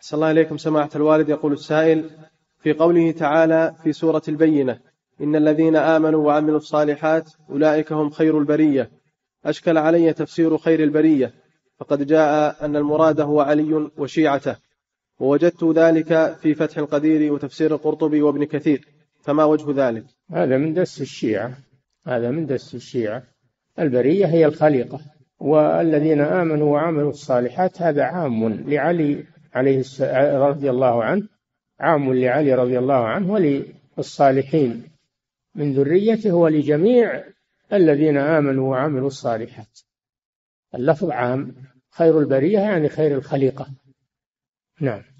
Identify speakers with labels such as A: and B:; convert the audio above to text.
A: صلى الله عليكم سماحة الوالد. يقول السائل: في قوله تعالى في سورة البينة: إن الذين آمنوا وعملوا الصالحات أولئك هم خير البرية، أشكل علي تفسير خير البرية، فقد جاء أن المراد هو علي وشيعته، ووجدت ذلك في فتح القدير وتفسير القرطبي وابن كثير، فما وجه ذلك؟
B: هذا من دس الشيعة، هذا من دس الشيعة. البرية هي الخليقة، والذين آمنوا وعملوا الصالحات هذا عام لعلي رضي الله عنه، عام لعلي رضي الله عنه وللصالحين من ذريته ولجميع الذين آمنوا وعملوا الصالحات. اللفظ عام، خير البرية يعني خير الخليقة. نعم.